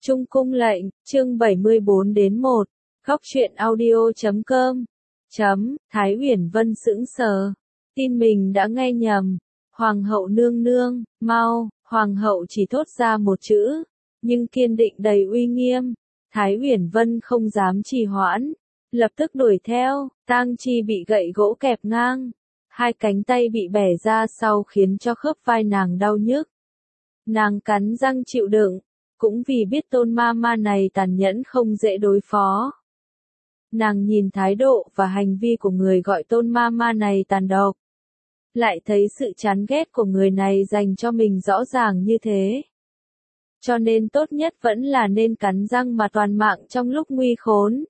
Trung cung lệnh, chương 74 đến 1, Góc truyện audio.com. Thái Uyển Vân sững sờ. Tin mình đã nghe nhầm. Hoàng hậu nương nương, mau, hoàng hậu chỉ thốt ra một chữ, nhưng kiên định đầy uy nghiêm. Thái Uyển Vân không dám trì hoãn, lập tức đuổi theo. Tang Chi bị gậy gỗ kẹp ngang, hai cánh tay bị bẻ ra sau khiến cho khớp vai nàng đau nhức. Nàng cắn răng chịu đựng, cũng vì biết Tôn ma ma này tàn nhẫn không dễ đối phó. Nàng nhìn thái độ và hành vi của người gọi Tôn ma ma này tàn độc, lại thấy sự chán ghét của người này dành cho mình rõ ràng như thế. Cho nên tốt nhất vẫn là nên cắn răng mà toàn mạng trong lúc nguy khốn.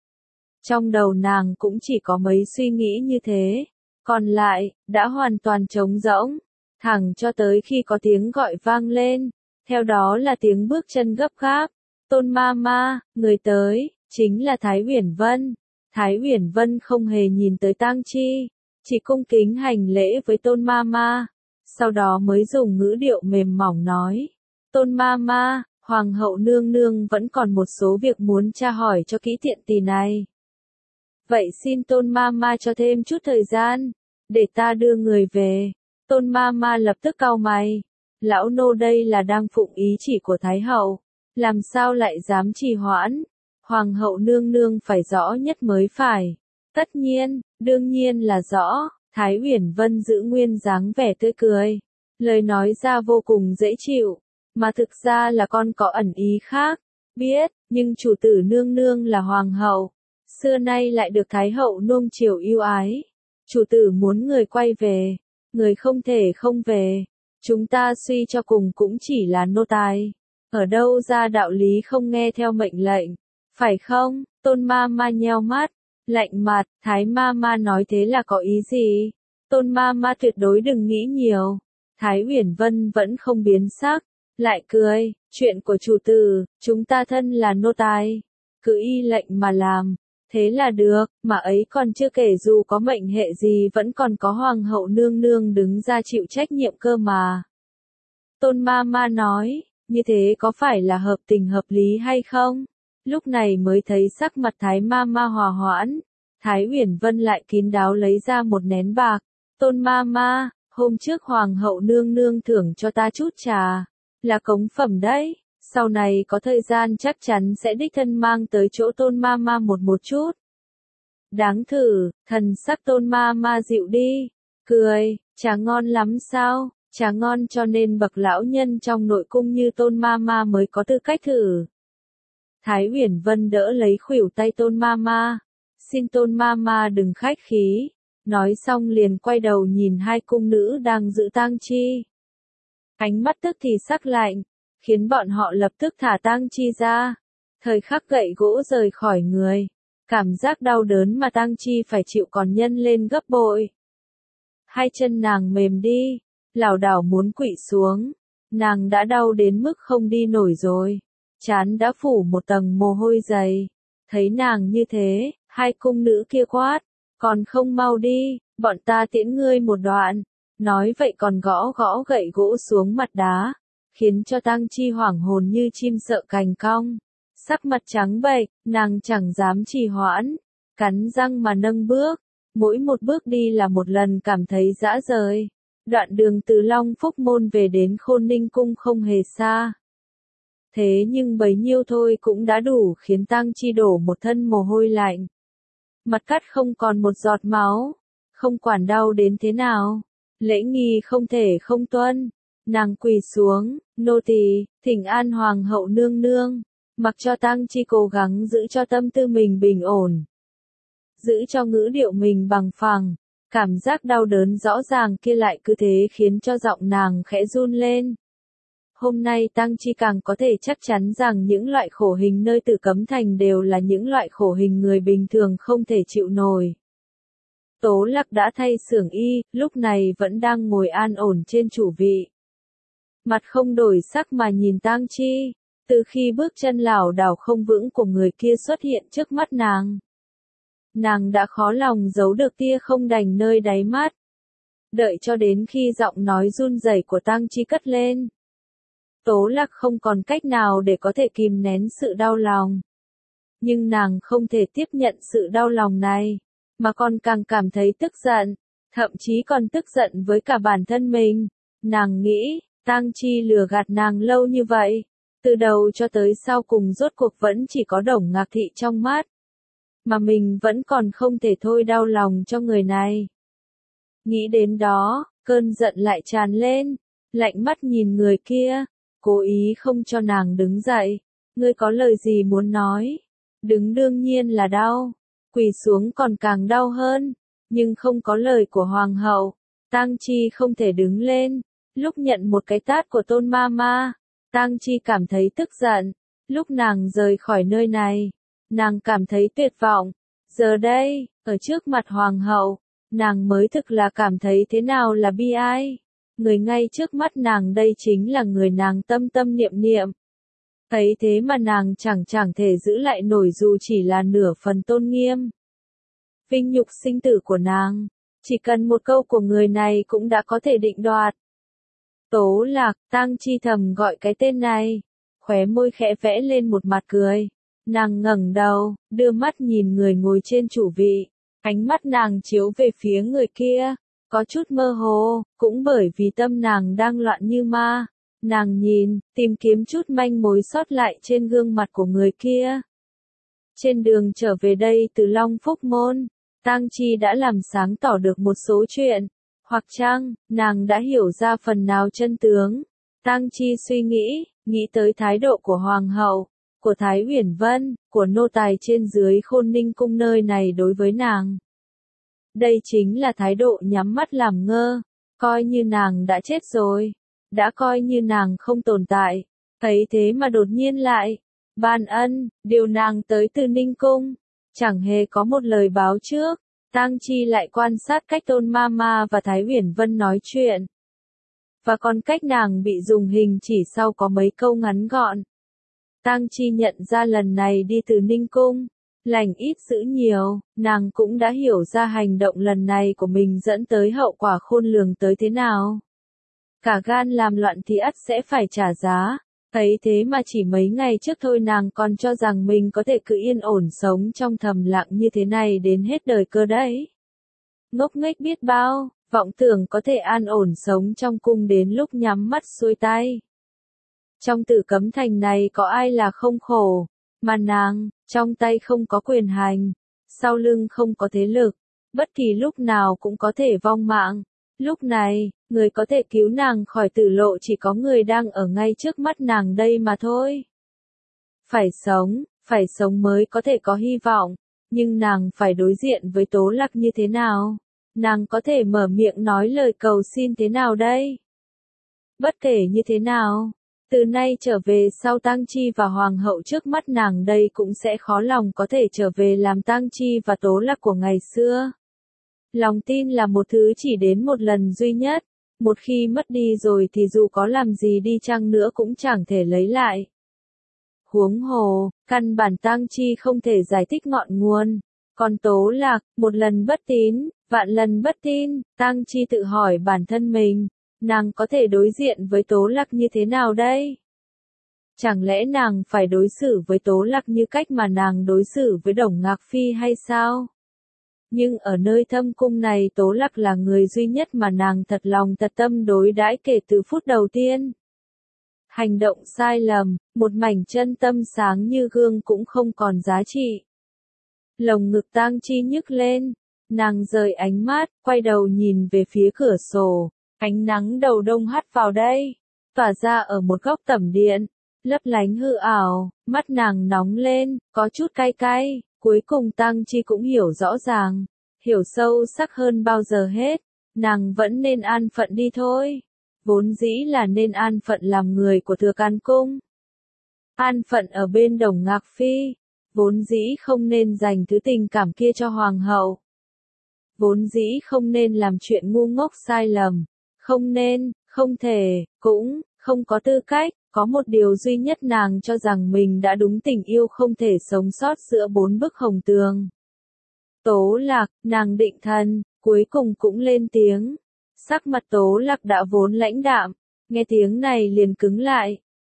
Trong đầu nàng cũng chỉ có mấy suy nghĩ như thế, còn lại, đã hoàn toàn trống rỗng, thẳng cho tới khi có tiếng gọi vang lên, theo đó là tiếng bước chân gấp gáp. Tôn ma ma, người tới, chính là Thái Uyển Vân. Thái Uyển Vân không hề nhìn tới Tang Chi, chỉ cung kính hành lễ với Tôn ma ma, sau đó mới dùng ngữ điệu mềm mỏng nói. Tôn ma ma, hoàng hậu nương nương vẫn còn một số việc muốn tra hỏi cho kỹ tiện tỳ này. Vậy xin Tôn ma ma cho thêm chút thời gian, để ta đưa người về. Tôn ma ma lập tức cau mày. Lão nô đây là đang phụng ý chỉ của Thái hậu, làm sao lại dám trì hoãn? Hoàng hậu nương nương phải rõ nhất mới phải. Tất nhiên, đương nhiên là rõ. Thái Uyển Vân giữ nguyên dáng vẻ tươi cười, lời nói ra vô cùng dễ chịu, mà thực ra là con có ẩn ý khác. Biết, nhưng chủ tử nương nương là hoàng hậu, xưa nay lại được Thái hậu nuông chiều yêu ái. Chủ tử muốn người quay về, người không thể không về. Chúng ta suy cho cùng cũng chỉ là nô tài, ở đâu ra đạo lý không nghe theo mệnh lệnh, phải không? Tôn ma ma nheo mắt, lạnh mặt. Thái ma ma nói thế là có ý gì? Tôn ma ma tuyệt đối đừng nghĩ nhiều. Thái Uyển Vân vẫn không biến sắc, lại cười. Chuyện của chủ tử, chúng ta thân là nô tài, cứ y lệnh mà làm, thế là được. Mà ấy còn chưa kể dù có mệnh hệ gì vẫn còn có hoàng hậu nương nương đứng ra chịu trách nhiệm cơ mà. Tôn ma ma nói, như thế có phải là hợp tình hợp lý hay không? Lúc này mới thấy sắc mặt Thái ma ma hòa hoãn. Thái Uyển Vân lại kín đáo lấy ra một nén bạc. Tôn ma ma, hôm trước hoàng hậu nương nương thưởng cho ta chút trà, là cống phẩm đấy. Sau này có thời gian chắc chắn sẽ đích thân mang tới chỗ Tôn ma ma một chút. Đáng thử. Thần sắc Tôn ma ma dịu đi, cười. Trà ngon lắm sao? Trà ngon cho nên bậc lão nhân trong nội cung như Tôn ma ma mới có tư cách thử. Thái Uyển Vân đỡ lấy khuỷu tay Tôn ma ma. Xin Tôn ma ma đừng khách khí. Nói xong liền quay đầu nhìn hai cung nữ đang giữ Tang Chi. Ánh mắt tức thì sắc lạnh, khiến bọn họ lập tức thả Tang Chi ra. Thời khắc gậy gỗ rời khỏi người, cảm giác đau đớn mà Tang Chi phải chịu còn nhân lên gấp bội. Hai chân nàng mềm đi, lảo đảo muốn quỵ xuống. Nàng đã đau đến mức không đi nổi rồi, trán đã phủ một tầng mồ hôi dày. Thấy nàng như thế, hai cung nữ kia quát, còn không mau đi, bọn ta tiễn ngươi một đoạn. Nói vậy còn gõ gõ gậy gỗ xuống mặt đá, khiến cho Tang Chi hoảng hồn như chim sợ cành cong. Sắc mặt trắng bệch, nàng chẳng dám trì hoãn, cắn răng mà nâng bước. Mỗi một bước đi là một lần cảm thấy dã rời. Đoạn đường từ Long Phúc Môn về đến Khôn Ninh Cung không hề xa. Thế nhưng bấy nhiêu thôi cũng đã đủ khiến Tang Chi đổ một thân mồ hôi lạnh. Mặt cắt không còn một giọt máu, không quản đau đến thế nào. Lễ nghi không thể không tuân. Nàng quỳ xuống, nô tỳ thỉnh an hoàng hậu nương nương. Mặc cho Tang Chi cố gắng giữ cho tâm tư mình bình ổn, giữ cho ngữ điệu mình bằng phẳng. Cảm giác đau đớn rõ ràng kia lại cứ thế khiến cho giọng nàng khẽ run lên. Hôm nay Tang Chi càng có thể chắc chắn rằng những loại khổ hình nơi Tử Cấm Thành đều là những loại khổ hình người bình thường không thể chịu nổi. Tố Lạc đã thay xưởng y, lúc này vẫn đang ngồi an ổn trên chủ vị. Mặt không đổi sắc mà nhìn Tang Chi, từ khi bước chân lảo đảo không vững của người kia xuất hiện trước mắt nàng. Nàng đã khó lòng giấu được tia không đành nơi đáy mắt. Đợi cho đến khi giọng nói run rẩy của Tang Chi cất lên. Tố Lạc không còn cách nào để có thể kìm nén sự đau lòng. Nhưng nàng không thể tiếp nhận sự đau lòng này, mà còn càng cảm thấy tức giận, thậm chí còn tức giận với cả bản thân mình. Nàng nghĩ, Tang Chi lừa gạt nàng lâu như vậy, từ đầu cho tới sau cùng rốt cuộc vẫn chỉ có Đổng Ngạc Thị trong mắt. Mà mình vẫn còn không thể thôi đau lòng cho người này. Nghĩ đến đó, cơn giận lại tràn lên, lạnh mắt nhìn người kia, cố ý không cho nàng đứng dậy. Ngươi có lời gì muốn nói? Đứng đương nhiên là đau, quỳ xuống còn càng đau hơn, nhưng không có lời của hoàng hậu, Tang Chi không thể đứng lên. Lúc nhận một cái tát của Tôn Mama, Tang Chi cảm thấy tức giận. Lúc nàng rời khỏi nơi này, nàng cảm thấy tuyệt vọng. Giờ đây, ở trước mặt hoàng hậu, nàng mới thực là cảm thấy thế nào là bi ai. Người ngay trước mắt nàng đây chính là người nàng tâm tâm niệm niệm. Thấy thế mà nàng chẳng thể giữ lại nổi dù chỉ là nửa phần tôn nghiêm. Vinh nhục sinh tử của nàng, chỉ cần một câu của người này cũng đã có thể định đoạt. Tố Lạc, Tang Chi thầm gọi cái tên này, khóe môi khẽ vẽ lên một mặt cười. Nàng ngẩng đầu, đưa mắt nhìn người ngồi trên chủ vị, ánh mắt nàng chiếu về phía người kia, có chút mơ hồ, cũng bởi vì tâm nàng đang loạn như ma. Nàng nhìn, tìm kiếm chút manh mối sót lại trên gương mặt của người kia. Trên đường trở về đây từ Long Phúc Môn, Tang Chi đã làm sáng tỏ được một số chuyện. Hoặc chăng, nàng đã hiểu ra phần nào chân tướng. Tang Chi suy nghĩ tới thái độ của Hoàng hậu, của Thái Uyển Vân, của nô tài trên dưới Khôn Ninh Cung nơi này đối với nàng. Đây chính là thái độ nhắm mắt làm ngơ, coi như nàng đã chết rồi, đã coi như nàng không tồn tại. Thấy thế mà đột nhiên lại ban ân, điều nàng tới từ Ninh Cung, chẳng hề có một lời báo trước. Tang Chi lại quan sát cách Tôn Mama và Thái Uyển Vân nói chuyện. Và còn cách nàng bị dùng hình chỉ sau có mấy câu ngắn gọn. Tang Chi nhận ra lần này đi từ Ninh Cung, lành ít dữ nhiều, nàng cũng đã hiểu ra hành động lần này của mình dẫn tới hậu quả khôn lường tới thế nào. Cả gan làm loạn thì ắt sẽ phải trả giá. Thấy thế mà chỉ mấy ngày trước thôi nàng còn cho rằng mình có thể cứ yên ổn sống trong thầm lặng như thế này đến hết đời cơ đấy. Ngốc nghếch biết bao, vọng tưởng có thể an ổn sống trong cung đến lúc nhắm mắt xuôi tay. Trong Tử Cấm Thành này có ai là không khổ, mà nàng, trong tay không có quyền hành, sau lưng không có thế lực, bất kỳ lúc nào cũng có thể vong mạng. Lúc này, người có thể cứu nàng khỏi tử lộ chỉ có người đang ở ngay trước mắt nàng đây mà thôi. Phải sống mới có thể có hy vọng, nhưng nàng phải đối diện với Tố Lạc như thế nào? Nàng có thể mở miệng nói lời cầu xin thế nào đây? Bất kể như thế nào, từ nay trở về sau Tang Chi và Hoàng hậu trước mắt nàng đây cũng sẽ khó lòng có thể trở về làm Tang Chi và Tố Lạc của ngày xưa. Lòng tin là một thứ chỉ đến một lần duy nhất, một khi mất đi rồi thì dù có làm gì đi chăng nữa cũng chẳng thể lấy lại. Huống hồ, căn bản Tang Chi không thể giải thích ngọn nguồn, còn Tố Lạc, một lần bất tín, vạn lần bất tin. Tang Chi tự hỏi bản thân mình, nàng có thể đối diện với Tố Lạc như thế nào đây? Chẳng lẽ nàng phải đối xử với Tố Lạc như cách mà nàng đối xử với Đổng Ngạc Phi hay sao? Nhưng ở nơi thâm cung này Tố Lạc là người duy nhất mà nàng thật lòng thật tâm đối đãi kể từ phút đầu tiên. Hành động sai lầm, một mảnh chân tâm sáng như gương cũng không còn giá trị. Lồng ngực Tang Chi nhức lên, nàng rời ánh mắt, quay đầu nhìn về phía cửa sổ, ánh nắng đầu đông hắt vào đây, tỏa ra ở một góc tẩm điện, lấp lánh hư ảo, mắt nàng nóng lên, có chút cay cay. Cuối cùng Tang Chi cũng hiểu rõ ràng, hiểu sâu sắc hơn bao giờ hết, nàng vẫn nên an phận đi thôi. Vốn dĩ là nên an phận làm người của Thừa Can Cung. An phận ở bên Đổng Ngạc Phi, vốn dĩ không nên dành thứ tình cảm kia cho Hoàng hậu. Vốn dĩ không nên làm chuyện ngu ngốc sai lầm, không nên, không thể, cũng không có tư cách. Có một điều duy nhất nàng cho rằng mình đã đúng tình yêu không thể sống sót giữa bốn bức hồng tường. Tố Lạc, nàng định thần, cuối cùng cũng lên tiếng. Sắc mặt Tố Lạc đã vốn lãnh đạm, nghe tiếng này liền cứng lại,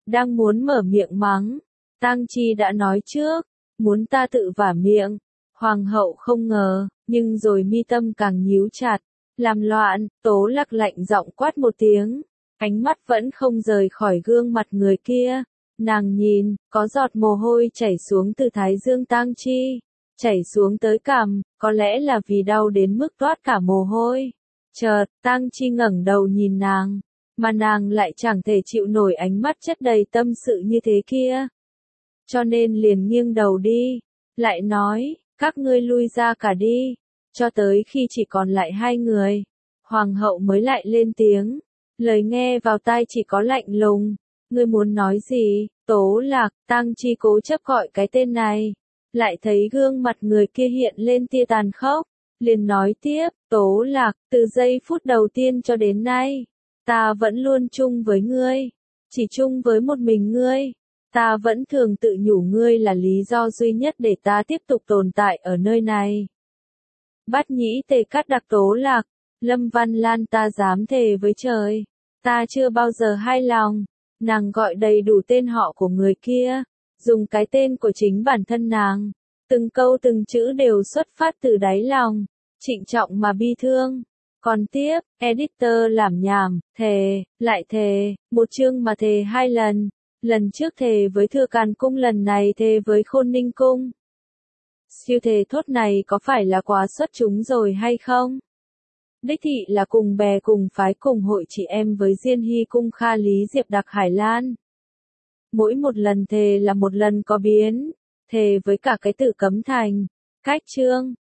Đang muốn mở miệng mắng, Tang Chi đã nói trước, muốn ta tự vả miệng. Hoàng hậu không ngờ, nhưng rồi mi tâm càng nhíu chặt, làm loạn. Tố Lạc lạnh giọng quát một tiếng, ánh mắt vẫn không rời khỏi gương mặt người kia. Nàng nhìn, có giọt mồ hôi chảy xuống từ thái dương Tang Chi, chảy xuống tới cằm, có lẽ là vì đau đến mức toát cả mồ hôi. Chợt, Tang Chi ngẩng đầu nhìn nàng, mà nàng lại chẳng thể chịu nổi ánh mắt chất đầy tâm sự như thế kia. Cho nên liền nghiêng đầu đi, lại nói, các ngươi lui ra cả đi, cho tới khi chỉ còn lại hai người. Hoàng hậu mới lại lên tiếng, lời nghe vào tai chỉ có lạnh lùng. Ngươi muốn nói gì? Tố Lạc. Tang Chi cố chấp gọi cái tên này, lại thấy gương mặt người kia hiện lên tia tàn khốc, liền nói tiếp, Tố Lạc, từ giây phút đầu tiên cho đến nay, ta vẫn luôn chung với ngươi, chỉ chung với một mình ngươi. Ta vẫn thường tự nhủ ngươi là lý do duy nhất để ta tiếp tục tồn tại ở nơi này. Bát nhĩ tề cắt đặc Tố Lạc, Lâm Văn Lan ta dám thề với trời, ta chưa bao giờ hai lòng. Nàng gọi đầy đủ tên họ của người kia, dùng cái tên của chính bản thân nàng. Từng câu từng chữ đều xuất phát từ đáy lòng, trịnh trọng mà bi thương. Còn tiếp, editor làm nhảm, thề, lại thề, một chương mà thề hai lần. Lần trước thề với Thừa Càn Cung, lần này thề với Khôn Ninh Cung. Siêu thề thốt này có phải là quá xuất chúng rồi hay không? Đích thị là cùng bè cùng phái cùng hội chị em với Diên Hy Cung Kha Lý Diệp Đặc Hải Lan. Mỗi một lần thề là một lần có biến, thề với cả cái tự cấm thành, cách chương.